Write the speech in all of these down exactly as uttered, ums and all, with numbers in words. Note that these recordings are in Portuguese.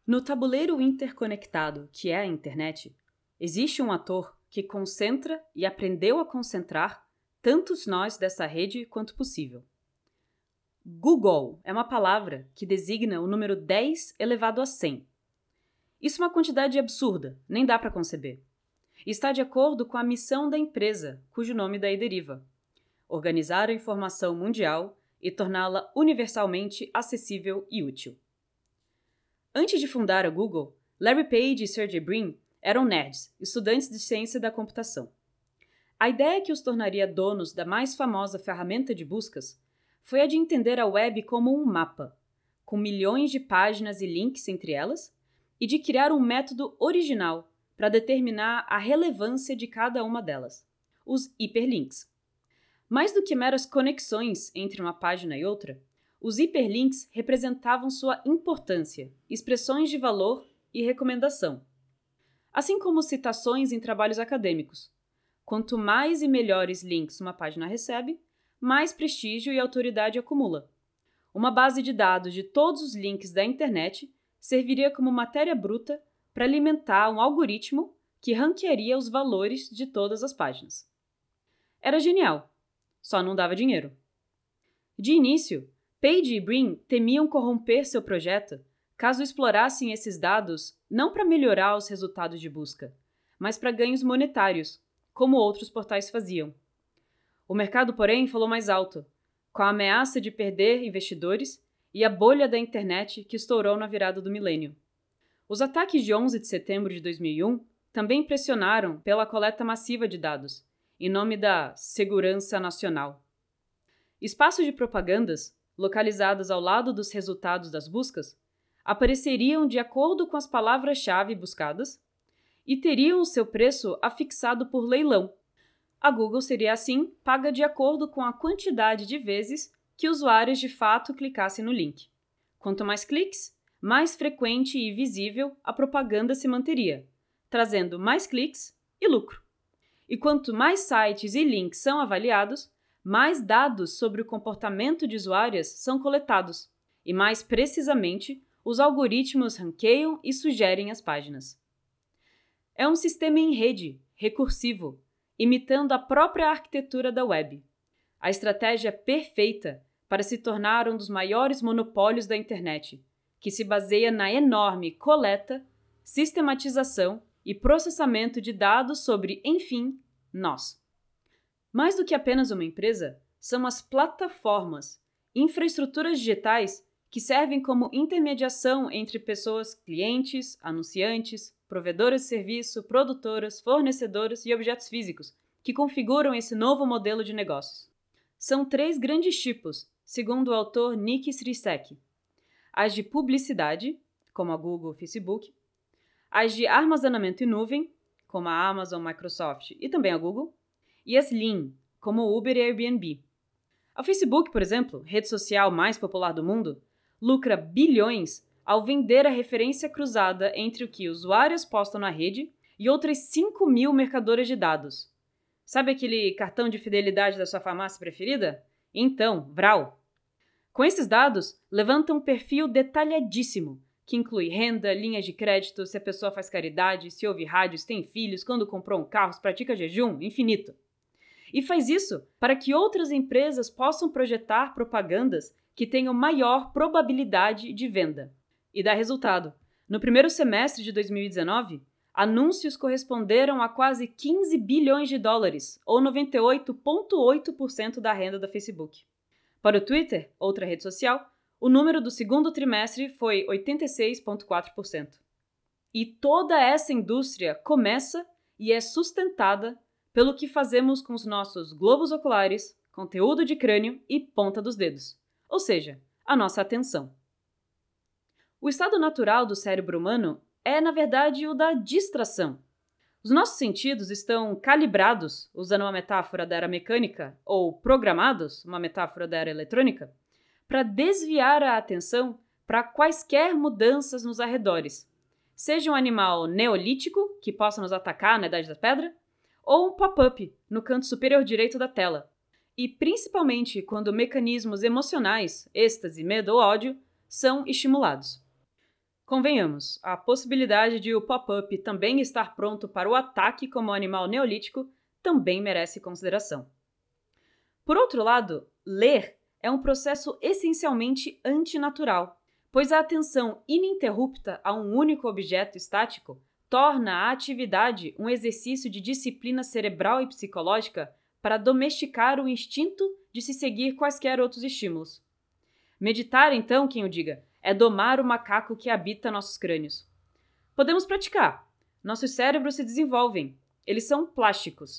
No tabuleiro interconectado que é a internet, existe um ator que concentra e aprendeu a concentrar tantos nós dessa rede quanto possível. Google é uma palavra que designa o número dez elevado a cem. Isso é uma quantidade absurda, nem dá para conceber. E está de acordo com a missão da empresa, cujo nome daí deriva: organizar a informação mundial e torná-la universalmente acessível e útil. Antes de fundar a Google, Larry Page e Sergey Brin eram nerds, estudantes de ciência da computação. A ideia que os tornaria donos da mais famosa ferramenta de buscas foi a de entender a web como um mapa, com milhões de páginas e links entre elas, e de criar um método original para determinar a relevância de cada uma delas, os hiperlinks. Mais do que meras conexões entre uma página e outra, os hiperlinks representavam sua importância, expressões de valor e recomendação. Assim como citações em trabalhos acadêmicos. Quanto mais e melhores links uma página recebe, mais prestígio e autoridade acumula. Uma base de dados de todos os links da internet serviria como matéria bruta para alimentar um algoritmo que ranquearia os valores de todas as páginas. Era genial, só não dava dinheiro. De início, Page e Brin temiam corromper seu projeto caso explorassem esses dados não para melhorar os resultados de busca, mas para ganhos monetários, como outros portais faziam. O mercado, porém, falou mais alto, com a ameaça de perder investidores e a bolha da internet que estourou na virada do milênio. Os ataques de onze de setembro de dois mil e um também pressionaram pela coleta massiva de dados, em nome da segurança nacional. Espaços de propagandas, localizados ao lado dos resultados das buscas, apareceriam de acordo com as palavras-chave buscadas e teriam o seu preço afixado por leilão. A Google seria, assim, paga de acordo com a quantidade de vezes que usuários de fato clicassem no link. Quanto mais cliques, mais frequente e visível a propaganda se manteria, trazendo mais cliques e lucro. E quanto mais sites e links são avaliados, mais dados sobre o comportamento de usuárias são coletados, e mais precisamente, os algoritmos ranqueiam e sugerem as páginas. É um sistema em rede, recursivo, imitando a própria arquitetura da web. A estratégia perfeita para se tornar um dos maiores monopólios da internet, que se baseia na enorme coleta, sistematização e processamento de dados sobre, enfim, nós. Mais do que apenas uma empresa, são as plataformas, infraestruturas digitais que servem como intermediação entre pessoas, clientes, anunciantes, provedoras de serviço, produtoras, fornecedoras e objetos físicos, que configuram esse novo modelo de negócios. São três grandes tipos, segundo o autor Nick Sricek. As de publicidade, como a Google e Facebook, as de armazenamento em nuvem, como a Amazon, Microsoft e também a Google, e as Lean, como o Uber e Airbnb. A Facebook, por exemplo, rede social mais popular do mundo, lucra bilhões ao vender a referência cruzada entre o que usuários postam na rede e outras cinco mil mercadoras de dados. Sabe aquele cartão de fidelidade da sua farmácia preferida? Então, Vral! Com esses dados, levanta um perfil detalhadíssimo, que inclui renda, linhas de crédito, se a pessoa faz caridade, se ouve rádios, tem filhos, quando comprou um carro, se pratica jejum, infinito. E faz isso para que outras empresas possam projetar propagandas que tenham maior probabilidade de venda. E dá resultado. No primeiro semestre de dois mil e dezenove, anúncios corresponderam a quase quinze bilhões de dólares, ou noventa e oito vírgula oito por cento da renda da Facebook. Para o Twitter, outra rede social, o número do segundo trimestre foi oitenta e seis vírgula quatro por cento. E toda essa indústria começa e é sustentada pelo que fazemos com os nossos globos oculares, conteúdo de crânio e ponta dos dedos, ou seja, a nossa atenção. O estado natural do cérebro humano é, na verdade, o da distração. Os nossos sentidos estão calibrados, usando uma metáfora da era mecânica, ou programados, uma metáfora da era eletrônica, para desviar a atenção para quaisquer mudanças nos arredores, seja um animal neolítico, que possa nos atacar na Idade da Pedra, ou um pop-up no canto superior direito da tela, e principalmente quando mecanismos emocionais, êxtase, medo ou ódio, são estimulados. Convenhamos, a possibilidade de o pop-up também estar pronto para o ataque como animal neolítico também merece consideração. Por outro lado, ler é um processo essencialmente antinatural, pois a atenção ininterrupta a um único objeto estático torna a atividade um exercício de disciplina cerebral e psicológica para domesticar o instinto de se seguir quaisquer outros estímulos. Meditar, então, quem o diga, é domar o macaco que habita nossos crânios. Podemos praticar. Nossos cérebros se desenvolvem. Eles são plásticos.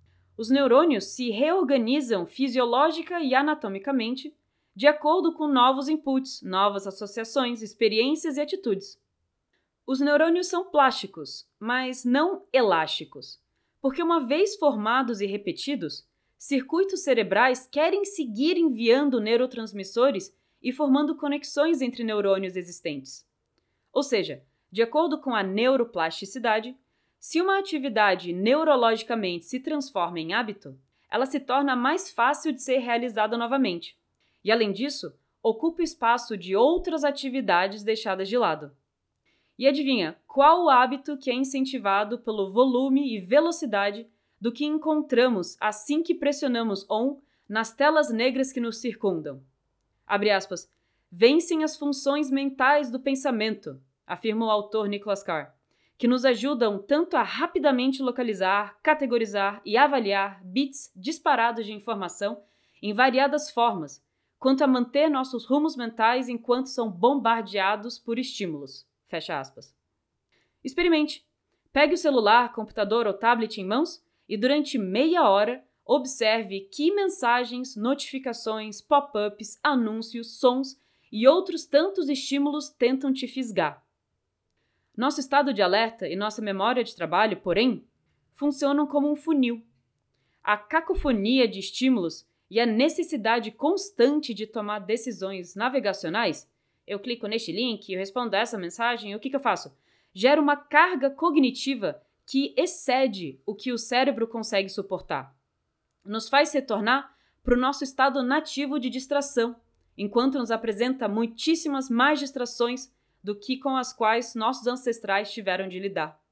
Os neurônios se reorganizam fisiológica e anatomicamente de acordo com novos inputs, novas associações, experiências e atitudes. Os neurônios são plásticos, mas não elásticos, porque uma vez formados e repetidos, circuitos cerebrais querem seguir enviando neurotransmissores e formando conexões entre neurônios existentes. Ou seja, de acordo com a neuroplasticidade, se uma atividade neurologicamente se transforma em hábito, ela se torna mais fácil de ser realizada novamente. E, além disso, ocupa o espaço de outras atividades deixadas de lado. E adivinha, qual o hábito que é incentivado pelo volume e velocidade do que encontramos assim que pressionamos on nas telas negras que nos circundam? Abre aspas, vencem as funções mentais do pensamento, afirma o autor Nicholas Carr, que nos ajudam tanto a rapidamente localizar, categorizar e avaliar bits disparados de informação em variadas formas, quanto a manter nossos rumos mentais enquanto são bombardeados por estímulos. Fecha aspas. Experimente. Pegue o celular, computador ou tablet em mãos e durante meia hora observe que mensagens, notificações, pop-ups, anúncios, sons e outros tantos estímulos tentam te fisgar. Nosso estado de alerta e nossa memória de trabalho, porém, funcionam como um funil. A cacofonia de estímulos e a necessidade constante de tomar decisões navegacionais, eu clico neste link, eu respondo essa mensagem, o que, que eu faço? Gera uma carga cognitiva que excede o que o cérebro consegue suportar. Nos faz retornar para o nosso estado nativo de distração, enquanto nos apresenta muitíssimas mais distrações do que com as quais nossos ancestrais tiveram de lidar.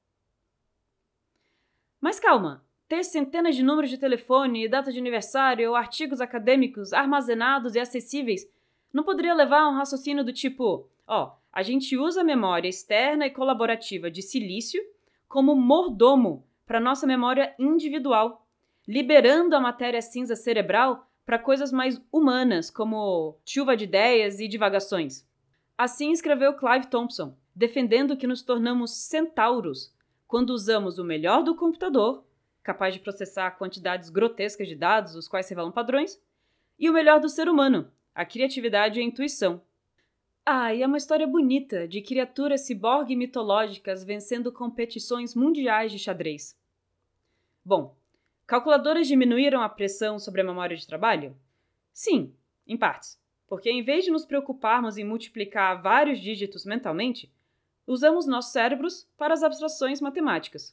Mas calma, ter centenas de números de telefone, data de aniversário ou artigos acadêmicos armazenados e acessíveis não poderia levar a um raciocínio do tipo, ó, a gente usa a memória externa e colaborativa de silício como mordomo para nossa memória individual, liberando a matéria cinza cerebral para coisas mais humanas, como chuva de ideias e divagações. Assim escreveu Clive Thompson, defendendo que nos tornamos centauros quando usamos o melhor do computador, capaz de processar quantidades grotescas de dados, os quais revelam padrões, e o melhor do ser humano, a criatividade e a intuição. Ah, e é uma história bonita de criaturas ciborgue mitológicas vencendo competições mundiais de xadrez. Bom, calculadoras diminuíram a pressão sobre a memória de trabalho? Sim, em partes, porque em vez de nos preocuparmos em multiplicar vários dígitos mentalmente, usamos nossos cérebros para as abstrações matemáticas.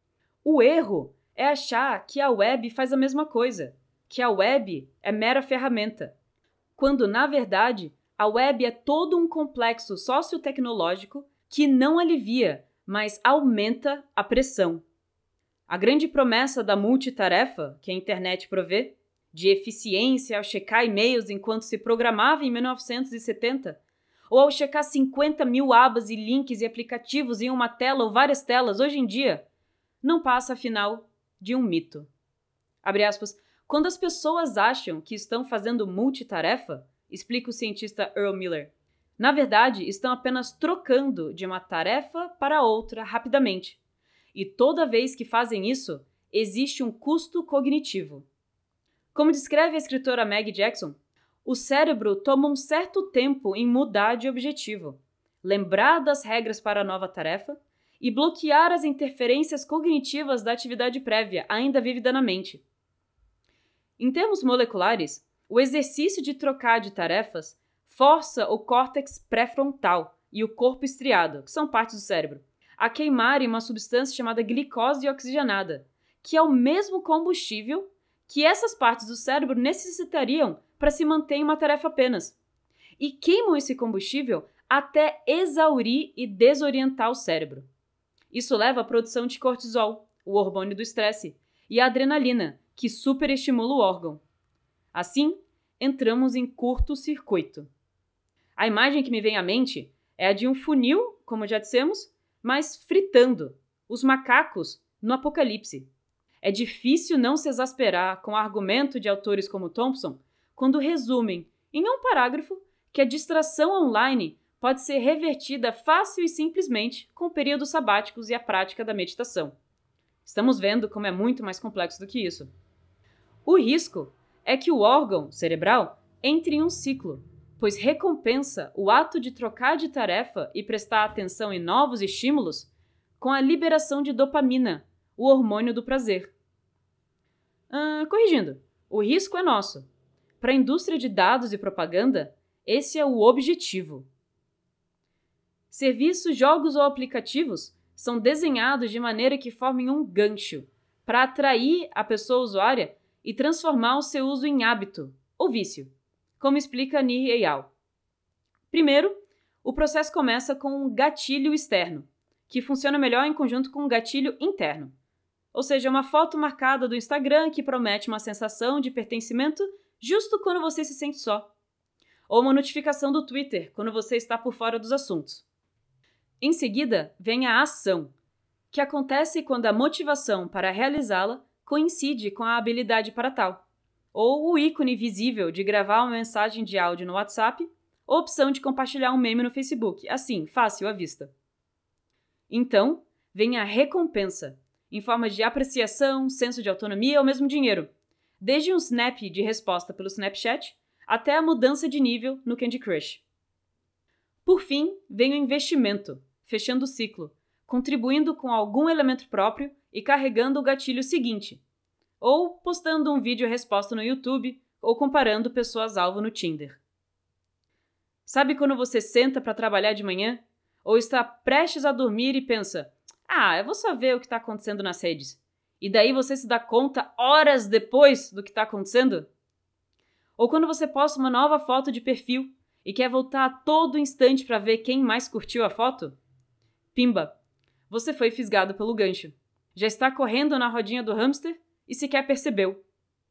O erro é achar que a web faz a mesma coisa, que a web é mera ferramenta, quando, na verdade, a web é todo um complexo sociotecnológico que não alivia, mas aumenta a pressão. A grande promessa da multitarefa que a internet provê, de eficiência ao checar e-mails enquanto se programava em mil novecentos e setenta, ou ao checar cinquenta mil abas e links e aplicativos em uma tela ou várias telas hoje em dia, não passa, afinal, de um mito. Abre aspas, quando as pessoas acham que estão fazendo multitarefa, explica o cientista Earl Miller, na verdade, estão apenas trocando de uma tarefa para outra rapidamente. E toda vez que fazem isso, existe um custo cognitivo. Como descreve a escritora Maggie Jackson, o cérebro toma um certo tempo em mudar de objetivo, lembrar das regras para a nova tarefa e bloquear as interferências cognitivas da atividade prévia, ainda vívida na mente. Em termos moleculares, o exercício de trocar de tarefas força o córtex pré-frontal e o corpo estriado, que são partes do cérebro, a queimarem uma substância chamada glicose oxigenada, que é o mesmo combustível que essas partes do cérebro necessitariam para se manter em uma tarefa apenas. E queimam esse combustível até exaurir e desorientar o cérebro. Isso leva à produção de cortisol, o hormônio do estresse, e a adrenalina, que superestimula o órgão. Assim, entramos em curto-circuito. A imagem que me vem à mente é a de um funil, como já dissemos, mas fritando, os macacos no apocalipse. É difícil não se exasperar com o argumento de autores como Thompson quando resumem, em um parágrafo, que a distração online pode ser revertida fácil e simplesmente com períodos sabáticos e a prática da meditação. Estamos vendo como é muito mais complexo do que isso. O risco é que o órgão cerebral entre em um ciclo, pois recompensa o ato de trocar de tarefa e prestar atenção em novos estímulos com a liberação de dopamina, o hormônio do prazer. Ah, corrigindo, o risco é nosso. Para a indústria de dados e propaganda, esse é o objetivo. Serviços, jogos ou aplicativos são desenhados de maneira que formem um gancho para atrair a pessoa usuária e transformar o seu uso em hábito ou vício, como explica Nir Eyal. Primeiro, o processo começa com um gatilho externo, que funciona melhor em conjunto com um gatilho interno. Ou seja, uma foto marcada do Instagram que promete uma sensação de pertencimento justo quando você se sente só. Ou uma notificação do Twitter quando você está por fora dos assuntos. Em seguida, vem a ação, que acontece quando a motivação para realizá-la coincide com a habilidade para tal, ou o ícone visível de gravar uma mensagem de áudio no WhatsApp, ou a opção de compartilhar um meme no Facebook, assim, fácil à vista. Então, vem a recompensa, em forma de apreciação, senso de autonomia ou mesmo dinheiro, desde um snap de resposta pelo Snapchat até a mudança de nível no Candy Crush. Por fim, vem o investimento, fechando o ciclo, contribuindo com algum elemento próprio e carregando o gatilho seguinte, ou postando um vídeo resposta no YouTube ou comparando pessoas-alvo no Tinder. Sabe quando você senta para trabalhar de manhã? Ou está prestes a dormir e pensa, ah, eu vou só ver o que está acontecendo nas redes. E daí você se dá conta horas depois do que está acontecendo? Ou quando você posta uma nova foto de perfil e quer voltar a todo instante para ver quem mais curtiu a foto? Pimba! Você foi fisgado pelo gancho. Já está correndo na rodinha do hamster e sequer percebeu.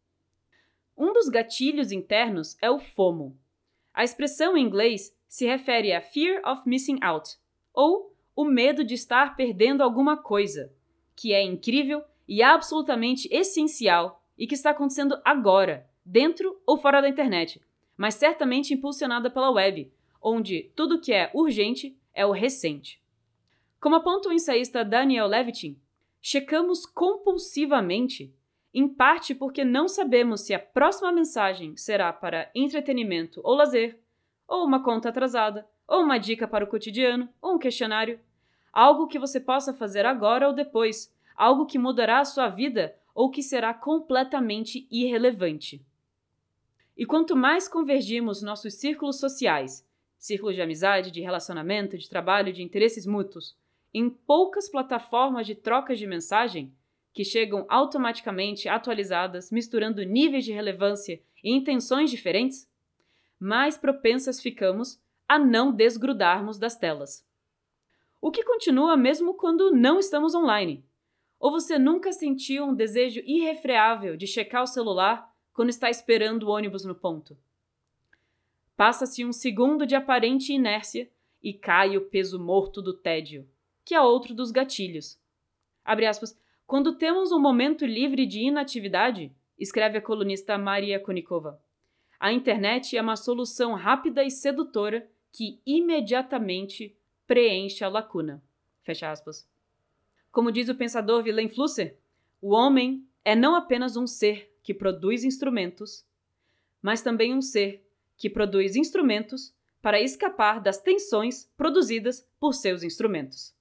Um dos gatilhos internos é o FOMO. A expressão em inglês se refere a Fear of Missing Out, ou o medo de estar perdendo alguma coisa, que é incrível e absolutamente essencial e que está acontecendo agora, dentro ou fora da internet, mas certamente impulsionada pela web, onde tudo que é urgente é o recente. Como aponta o ensaísta Daniel Levitin, checamos compulsivamente, em parte porque não sabemos se a próxima mensagem será para entretenimento ou lazer, ou uma conta atrasada, ou uma dica para o cotidiano, ou um questionário. Algo que você possa fazer agora ou depois, algo que mudará a sua vida ou que será completamente irrelevante. E quanto mais convergimos nossos círculos sociais, círculos de amizade, de relacionamento, de trabalho, de interesses mútuos, em poucas plataformas de trocas de mensagem, que chegam automaticamente atualizadas, misturando níveis de relevância e intenções diferentes, mais propensas ficamos a não desgrudarmos das telas. O que continua mesmo quando não estamos online. Ou você nunca sentiu um desejo irrefreável de checar o celular quando está esperando o ônibus no ponto? Passa-se um segundo de aparente inércia e cai o peso morto do tédio, que é outro dos gatilhos. Abre aspas, quando temos um momento livre de inatividade, escreve a colunista Maria Konikova, a internet é uma solução rápida e sedutora que imediatamente preenche a lacuna. Fecha aspas. Como diz o pensador Willem Flusser, o homem é não apenas um ser que produz instrumentos, mas também um ser que produz instrumentos para escapar das tensões produzidas por seus instrumentos.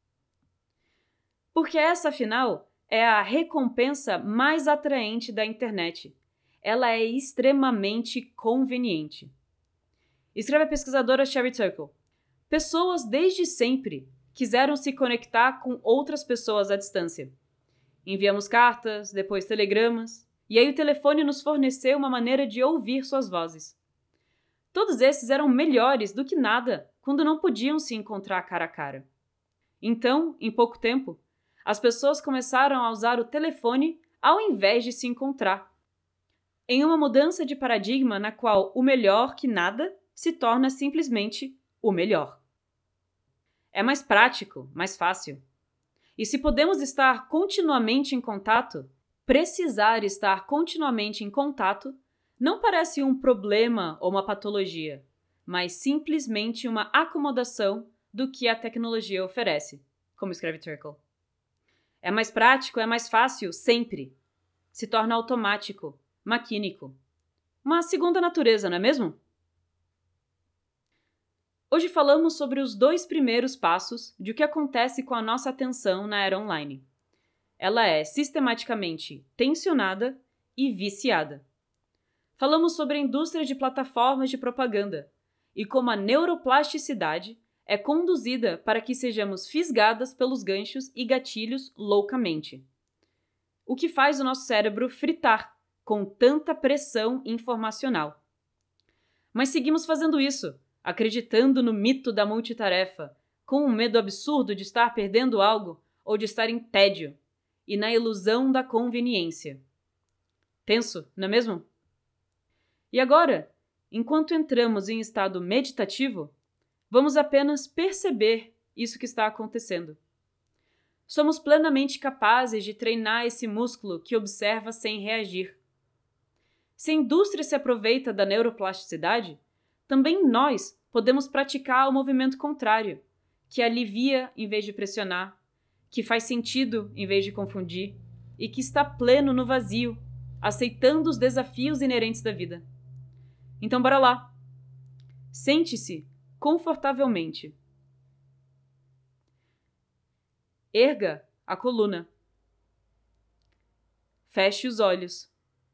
Porque essa, afinal, é a recompensa mais atraente da internet. Ela é extremamente conveniente. Escreve a pesquisadora Sherry Turkle. Pessoas desde sempre quiseram se conectar com outras pessoas à distância. Enviamos cartas, depois telegramas, e aí o telefone nos forneceu uma maneira de ouvir suas vozes. Todos esses eram melhores do que nada quando não podiam se encontrar cara a cara. Então, em pouco tempo, as pessoas começaram a usar o telefone ao invés de se encontrar, em uma mudança de paradigma na qual o melhor que nada se torna simplesmente o melhor. É mais prático, mais fácil. E se podemos estar continuamente em contato, precisar estar continuamente em contato não parece um problema ou uma patologia, mas simplesmente uma acomodação do que a tecnologia oferece, como escreve Turkle. É mais prático, é mais fácil, sempre. Se torna automático, maquínico. Uma segunda natureza, não é mesmo? Hoje falamos sobre os dois primeiros passos de o que acontece com a nossa atenção na era online. Ela é sistematicamente tensionada e viciada. Falamos sobre a indústria de plataformas de propaganda e como a neuroplasticidade é conduzida para que sejamos fisgadas pelos ganchos e gatilhos loucamente. O que faz o nosso cérebro fritar com tanta pressão informacional. Mas seguimos fazendo isso, acreditando no mito da multitarefa, com um medo absurdo de estar perdendo algo ou de estar em tédio, e na ilusão da conveniência. Tenso, não é mesmo? E agora, enquanto entramos em estado meditativo, vamos apenas perceber isso que está acontecendo. Somos plenamente capazes de treinar esse músculo que observa sem reagir. Se a indústria se aproveita da neuroplasticidade, também nós podemos praticar o movimento contrário, que alivia em vez de pressionar, que faz sentido em vez de confundir e que está pleno no vazio, aceitando os desafios inerentes da vida. Então bora lá! Sente-se confortavelmente. Erga a coluna. Feche os olhos.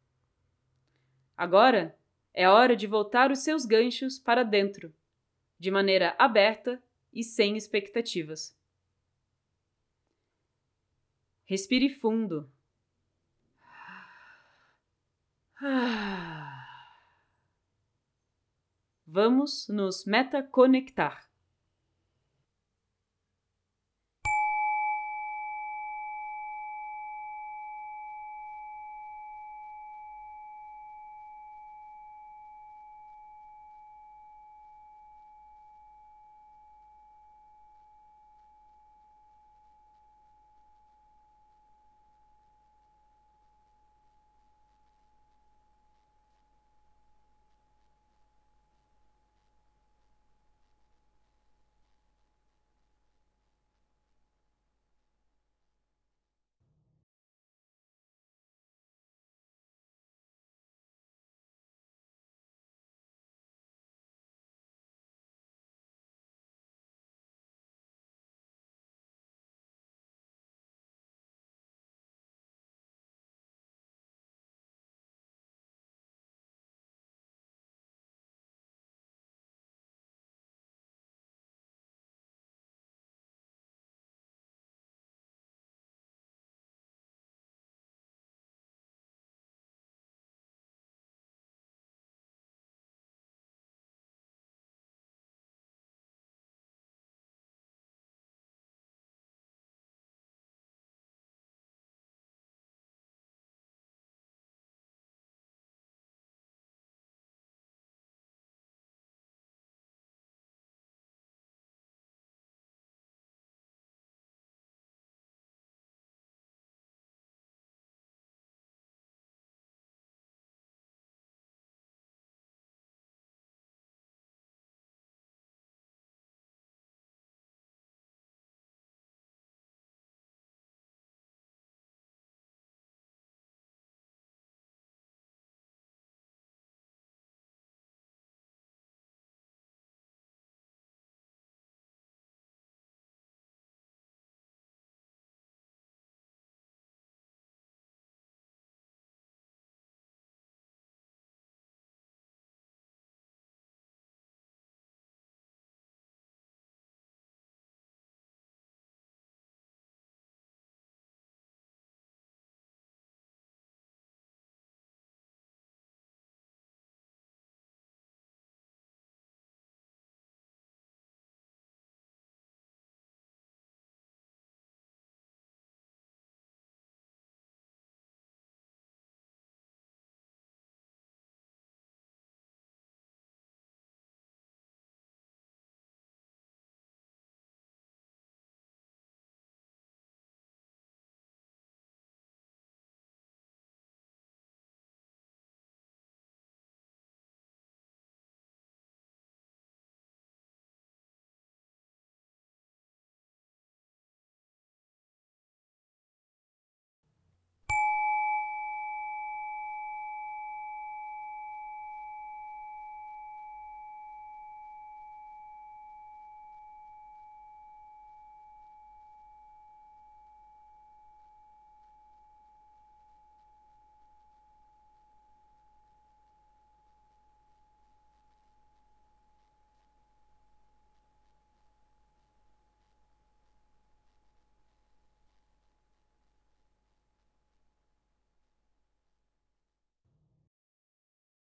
Agora é hora de voltar os seus ganchos para dentro, de maneira aberta e sem expectativas. Respire fundo. Vamos nos metaconectar.